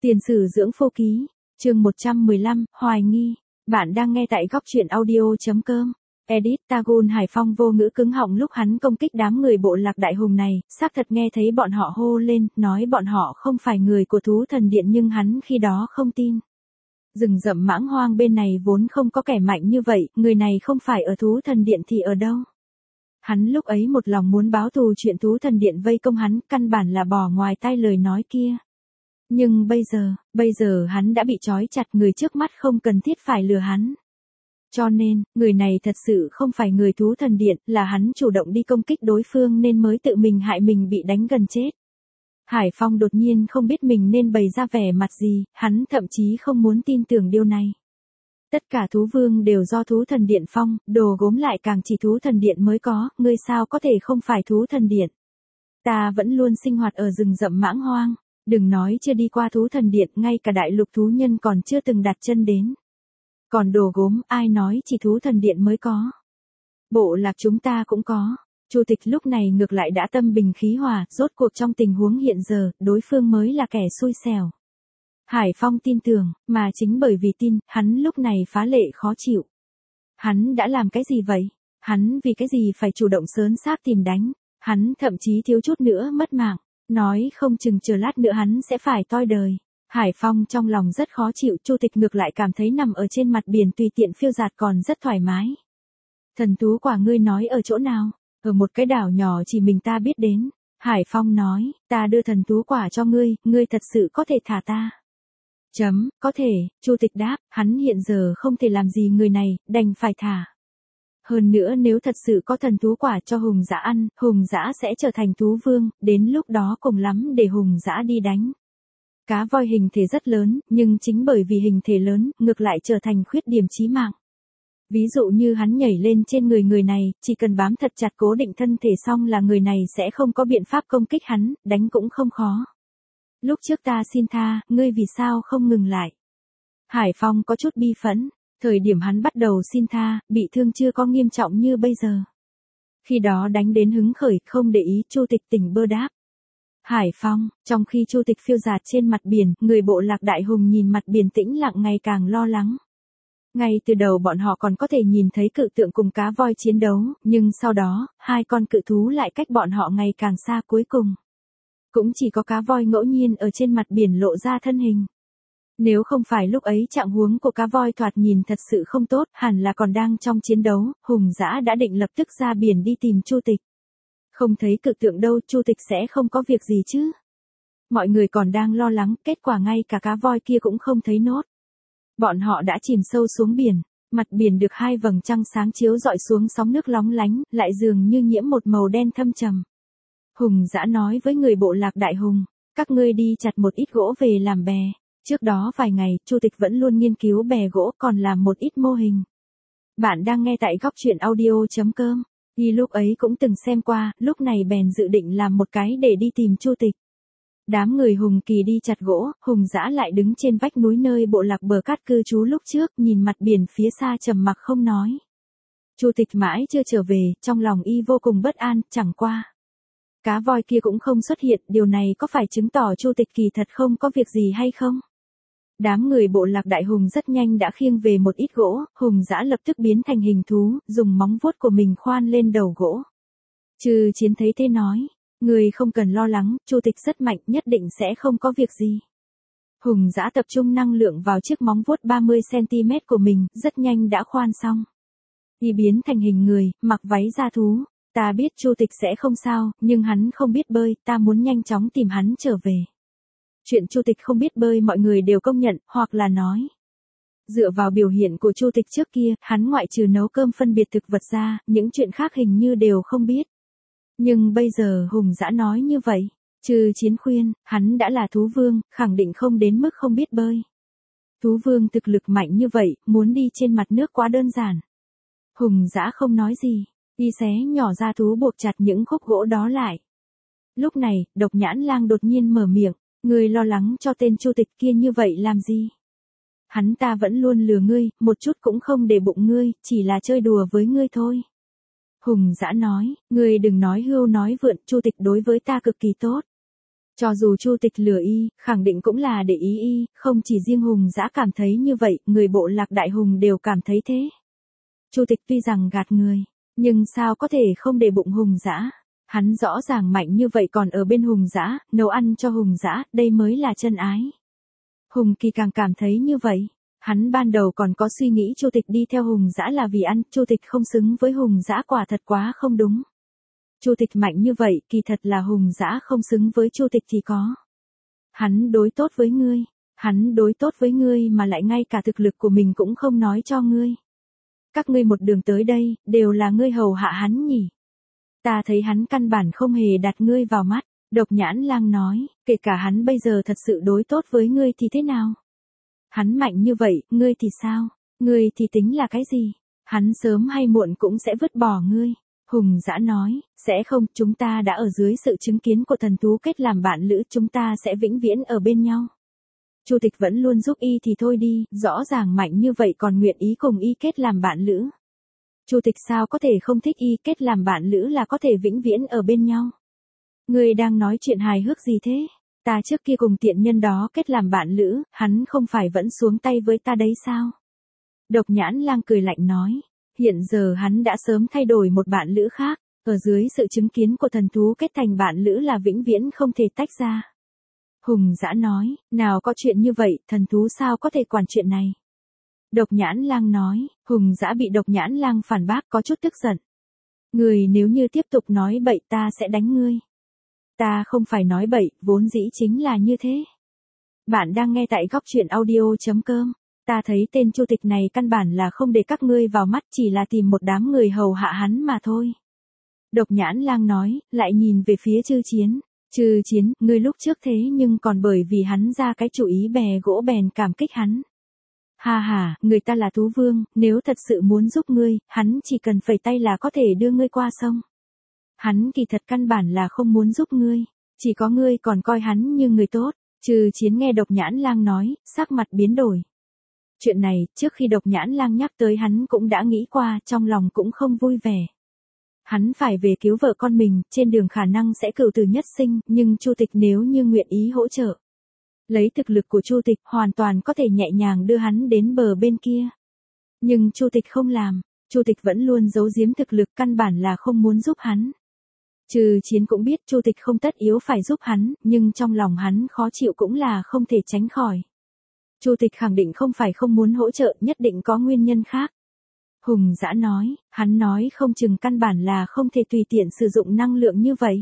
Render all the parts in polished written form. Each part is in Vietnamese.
Tiền sử dưỡng phô ký, chương 115, hoài nghi. Bạn đang nghe tại góc truyện audio.com. Edit Tagun Hải Phong vô ngữ cứng họng lúc hắn công kích đám người bộ lạc đại hùng này, xác thật nghe thấy bọn họ hô lên, nói bọn họ không phải người của thú thần điện nhưng hắn khi đó không tin. Rừng rậm mãng hoang bên này vốn không có kẻ mạnh như vậy, người này không phải ở thú thần điện thì ở đâu. Hắn lúc ấy một lòng muốn báo thù chuyện thú thần điện vây công hắn, căn bản là bỏ ngoài tai lời nói kia. Nhưng bây giờ hắn đã bị trói chặt, người trước mắt không cần thiết phải lừa hắn. Cho nên, người này thật sự không phải người thú thần điện, là hắn chủ động đi công kích đối phương nên mới tự mình hại mình bị đánh gần chết. Hải Phong đột nhiên không biết mình nên bày ra vẻ mặt gì, hắn thậm chí không muốn tin tưởng điều này. Tất cả thú vương đều do thú thần điện phong, đồ gốm lại càng chỉ thú thần điện mới có, ngươi sao có thể không phải thú thần điện. Ta vẫn luôn sinh hoạt ở rừng rậm mãng hoang, đừng nói chưa đi qua thú thần điện, ngay cả đại lục thú nhân còn chưa từng đặt chân đến. Còn đồ gốm, ai nói chỉ thú thần điện mới có. Bộ lạc chúng ta cũng có. Chu Tịch lúc này ngược lại đã tâm bình khí hòa, rốt cuộc trong tình huống hiện giờ, đối phương mới là kẻ xui xẻo. Hải Phong tin tưởng, mà chính bởi vì tin, hắn lúc này phá lệ khó chịu. Hắn đã làm cái gì vậy? Hắn vì cái gì phải chủ động sớn xác tìm đánh? Hắn thậm chí thiếu chút nữa mất mạng, nói không chừng chờ lát nữa hắn sẽ phải toi đời. Hải Phong trong lòng rất khó chịu, Chu Tịch ngược lại cảm thấy nằm ở trên mặt biển tùy tiện phiêu dạt còn rất thoải mái. Thần thú quả ngươi nói ở chỗ nào? Ở một cái đảo nhỏ chỉ mình ta biết đến. Hải Phong nói, ta đưa thần thú quả cho ngươi, ngươi thật sự có thể thả ta. Có thể, Chu Tịch đáp, hắn hiện giờ không thể làm gì người này, đành phải thả. Hơn nữa nếu thật sự có thần thú quả cho hùng dã ăn, hùng dã sẽ trở thành thú vương, đến lúc đó cùng lắm để hùng dã đi đánh. Cá voi hình thể rất lớn, nhưng chính bởi vì hình thể lớn, ngược lại trở thành khuyết điểm chí mạng. Ví dụ như hắn nhảy lên trên người này, chỉ cần bám thật chặt cố định thân thể xong là người này sẽ không có biện pháp công kích hắn, đánh cũng không khó. Lúc trước ta xin tha, ngươi vì sao không ngừng lại? Hải Phong có chút bi phẫn, thời điểm hắn bắt đầu xin tha, bị thương chưa có nghiêm trọng như bây giờ. Khi đó đánh đến hứng khởi, không để ý, Chu Tịch tỉnh bơ đáp. Hải Phong, trong khi Chu Tịch phiêu dạt trên mặt biển, người bộ lạc đại hùng nhìn mặt biển tĩnh lặng ngày càng lo lắng. Ngay từ đầu bọn họ còn có thể nhìn thấy cự tượng cùng cá voi chiến đấu, nhưng sau đó, hai con cự thú lại cách bọn họ ngày càng xa, cuối cùng. Cũng chỉ có cá voi ngẫu nhiên ở trên mặt biển lộ ra thân hình. Nếu không phải lúc ấy trạng huống của cá voi thoạt nhìn thật sự không tốt, hẳn là còn đang trong chiến đấu, hùng dã đã định lập tức ra biển đi tìm Chu Tịch. Không thấy cự tượng đâu, Chu Tịch sẽ không có việc gì chứ. Mọi người còn đang lo lắng, kết quả ngay cả cá voi kia cũng không thấy nốt. Bọn họ đã chìm sâu xuống biển, mặt biển được hai vầng trăng sáng chiếu rọi xuống, sóng nước lóng lánh, lại dường như nhiễm một màu đen thâm trầm. Hùng dã nói với người bộ lạc đại hùng, các ngươi đi chặt một ít gỗ về làm bè. Trước đó vài ngày, Chu Tịch vẫn luôn nghiên cứu bè gỗ, còn làm một ít mô hình. Bạn đang nghe tại góc truyện audio.com. Y lúc ấy cũng từng xem qua, lúc này bèn dự định làm một cái để đi tìm Chu Tịch. Đám người Hùng Kỳ đi chặt gỗ, Hùng dã lại đứng trên vách núi nơi bộ lạc bờ cát cư trú lúc trước, nhìn mặt biển phía xa trầm mặc không nói. Chu Tịch mãi chưa trở về, trong lòng y vô cùng bất an, chẳng qua. Cá voi kia cũng không xuất hiện, điều này có phải chứng tỏ Chu Tịch kỳ thật không có việc gì hay không? Đám người bộ lạc đại hùng rất nhanh đã khiêng về một ít gỗ, Hùng dã lập tức biến thành hình thú, dùng móng vuốt của mình khoan lên đầu gỗ. Trừ Chiến thấy thế nói, người không cần lo lắng, Chu Tịch rất mạnh, nhất định sẽ không có việc gì. Hùng dã tập trung năng lượng vào chiếc móng vuốt 30cm của mình, rất nhanh đã khoan xong. Y biến thành hình người, mặc váy da thú. Ta biết Chu Tịch sẽ không sao, nhưng hắn không biết bơi, ta muốn nhanh chóng tìm hắn trở về. Chuyện Chu Tịch không biết bơi mọi người đều công nhận, hoặc là nói. Dựa vào biểu hiện của Chu Tịch trước kia, hắn ngoại trừ nấu cơm phân biệt thực vật ra, những chuyện khác hình như đều không biết. Nhưng bây giờ Hùng dã nói như vậy, Trừ Chiến khuyên, hắn đã là thú vương, khẳng định không đến mức không biết bơi. Thú vương thực lực mạnh như vậy, muốn đi trên mặt nước quá đơn giản. Hùng dã không nói gì. Y xé nhỏ ra thú buộc chặt những khúc gỗ đó lại. Lúc này, Độc Nhãn Lang đột nhiên mở miệng, ngươi lo lắng cho tên Chu Tịch kia như vậy làm gì? Hắn ta vẫn luôn lừa ngươi, một chút cũng không để bụng ngươi, chỉ là chơi đùa với ngươi thôi. Hùng dã nói, ngươi đừng nói hưu nói vượn, Chu Tịch đối với ta cực kỳ tốt. Cho dù Chu Tịch lừa y, khẳng định cũng là để ý y, không chỉ riêng Hùng Dã cảm thấy như vậy, người bộ lạc Đại Hùng đều cảm thấy thế. Chu Tịch tuy rằng gạt người, nhưng sao có thể không để bụng Hùng Dã? Hắn rõ ràng mạnh như vậy còn ở bên Hùng Dã, nấu ăn cho Hùng Dã, đây mới là chân ái. Hùng Kỳ càng cảm thấy như vậy. Hắn ban đầu còn có suy nghĩ Chu Tịch đi theo Hùng Dã là vì ăn, Chu Tịch không xứng với Hùng Dã quả thật quá không đúng. Chu Tịch mạnh như vậy, kỳ thật là Hùng Dã không xứng với Chu Tịch thì có. Hắn đối tốt với ngươi mà lại ngay cả thực lực của mình cũng không nói cho ngươi. Các ngươi một đường tới đây, đều là ngươi hầu hạ hắn nhỉ? Ta thấy hắn căn bản không hề đặt ngươi vào mắt. Độc Nhãn Lang nói, kể cả hắn bây giờ thật sự đối tốt với ngươi thì thế nào? Hắn mạnh như vậy, ngươi thì sao? Ngươi thì tính là cái gì? Hắn sớm hay muộn cũng sẽ vứt bỏ ngươi. Hùng Dã nói, sẽ không, chúng ta đã ở dưới sự chứng kiến của thần thú kết làm bạn lữ, chúng ta sẽ vĩnh viễn ở bên nhau. Chu Tịch vẫn luôn giúp y thì thôi đi, rõ ràng mạnh như vậy còn nguyện ý cùng y kết làm bạn lữ. Chu Tịch sao có thể không thích y, kết làm bạn lữ là có thể vĩnh viễn ở bên nhau. Ngươi đang nói chuyện hài hước gì thế? Ta trước kia cùng tiện nhân đó kết làm bạn lữ, hắn không phải vẫn xuống tay với ta đấy sao? Độc Nhãn Lang cười lạnh nói, hiện giờ hắn đã sớm thay đổi một bạn lữ khác, ở dưới sự chứng kiến của thần thú kết thành bạn lữ là vĩnh viễn không thể tách ra. Hùng Dã nói, nào có chuyện như vậy, thần thú sao có thể quản chuyện này? Độc Nhãn Lang nói, Hùng Dã bị Độc Nhãn Lang phản bác có chút tức giận. Người nếu như tiếp tục nói bậy ta sẽ đánh ngươi. Ta không phải nói bậy, vốn dĩ chính là như thế. Bạn đang nghe tại góc truyện audio.com. Ta thấy tên Chu Tịch này căn bản là không để các ngươi vào mắt, chỉ là tìm một đám người hầu hạ hắn mà thôi. Độc Nhãn Lang nói, lại nhìn về phía Chư Chiến. Chư Chiến, ngươi lúc trước thế nhưng còn bởi vì hắn ra cái chủ ý bè gỗ bèn cảm kích hắn. Ha ha, người ta là thú vương, nếu thật sự muốn giúp ngươi, hắn chỉ cần phẩy tay là có thể đưa ngươi qua sông. Hắn kỳ thật căn bản là không muốn giúp ngươi, chỉ có ngươi còn coi hắn như người tốt. Chư Chiến nghe Độc Nhãn Lang nói, sắc mặt biến đổi. Chuyện này, trước khi Độc Nhãn Lang nhắc tới hắn cũng đã nghĩ qua, trong lòng cũng không vui vẻ. Hắn phải về cứu vợ con mình, trên đường khả năng sẽ cựu tử nhất sinh, nhưng Chu Tịch nếu như nguyện ý hỗ trợ. Lấy thực lực của Chu Tịch, hoàn toàn có thể nhẹ nhàng đưa hắn đến bờ bên kia. Nhưng Chu Tịch không làm, Chu Tịch vẫn luôn giấu giếm thực lực, căn bản là không muốn giúp hắn. Chư Chiến cũng biết Chu Tịch không tất yếu phải giúp hắn, nhưng trong lòng hắn khó chịu cũng là không thể tránh khỏi. Chu Tịch khẳng định không phải không muốn hỗ trợ, nhất định có nguyên nhân khác. Hùng Dã nói, hắn nói không chừng căn bản là không thể tùy tiện sử dụng năng lượng như vậy.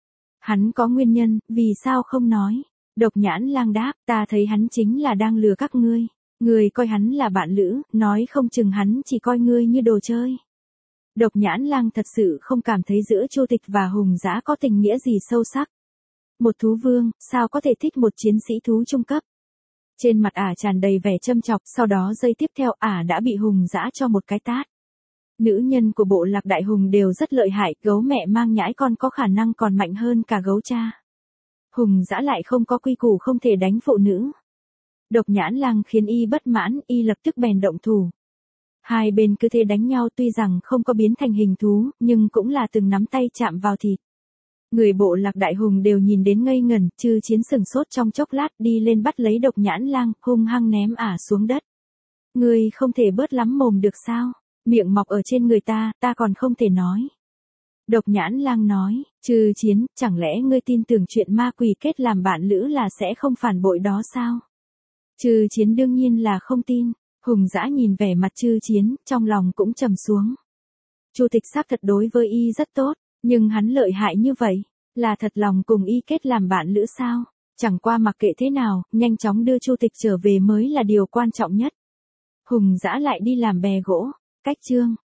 Hắn có nguyên nhân, vì sao không nói? Độc Nhãn Lang đáp, ta thấy hắn chính là đang lừa các ngươi. Ngươi coi hắn là bạn lữ, nói không chừng hắn chỉ coi ngươi như đồ chơi. Độc Nhãn Lang thật sự không cảm thấy giữa Chu Tịch và Hùng Dã có tình nghĩa gì sâu sắc. Một thú vương, sao có thể thích một chiến sĩ thú trung cấp? Trên mặt ả tràn đầy vẻ châm chọc, sau đó giây tiếp theo ả đã bị Hùng Dã cho một cái tát. Nữ nhân của bộ lạc Đại Hùng đều rất lợi hại, gấu mẹ mang nhãi con có khả năng còn mạnh hơn cả gấu cha. Hùng Dã lại không có quy củ không thể đánh phụ nữ. Độc Nhãn Lang khiến y bất mãn, y lập tức bèn động thủ. Hai bên cứ thế đánh nhau, tuy rằng không có biến thành hình thú, nhưng cũng là từng nắm tay chạm vào thịt. Người bộ lạc Đại Hùng đều nhìn đến ngây ngẩn, Chư Chiến sừng sốt trong chốc lát đi lên bắt lấy Độc Nhãn Lang, hung hăng ném ả xuống đất. Ngươi không thể bớt lắm mồm được sao? Miệng mọc ở trên người ta còn không thể nói. Độc Nhãn Lang nói, Chư Chiến, chẳng lẽ ngươi tin tưởng chuyện ma quỷ kết làm bạn lữ là sẽ không phản bội đó sao? Chư Chiến đương nhiên là không tin. Hùng Dã nhìn vẻ mặt Chư Chiến, trong lòng cũng trầm xuống. Chu Tịch xác thật đối với y rất tốt, nhưng hắn lợi hại như vậy, là thật lòng cùng y kết làm bạn lữ sao? Chẳng qua mặc kệ thế nào, nhanh chóng đưa Chu Tịch trở về mới là điều quan trọng nhất. Hùng Dã lại đi làm bè gỗ. Cách chương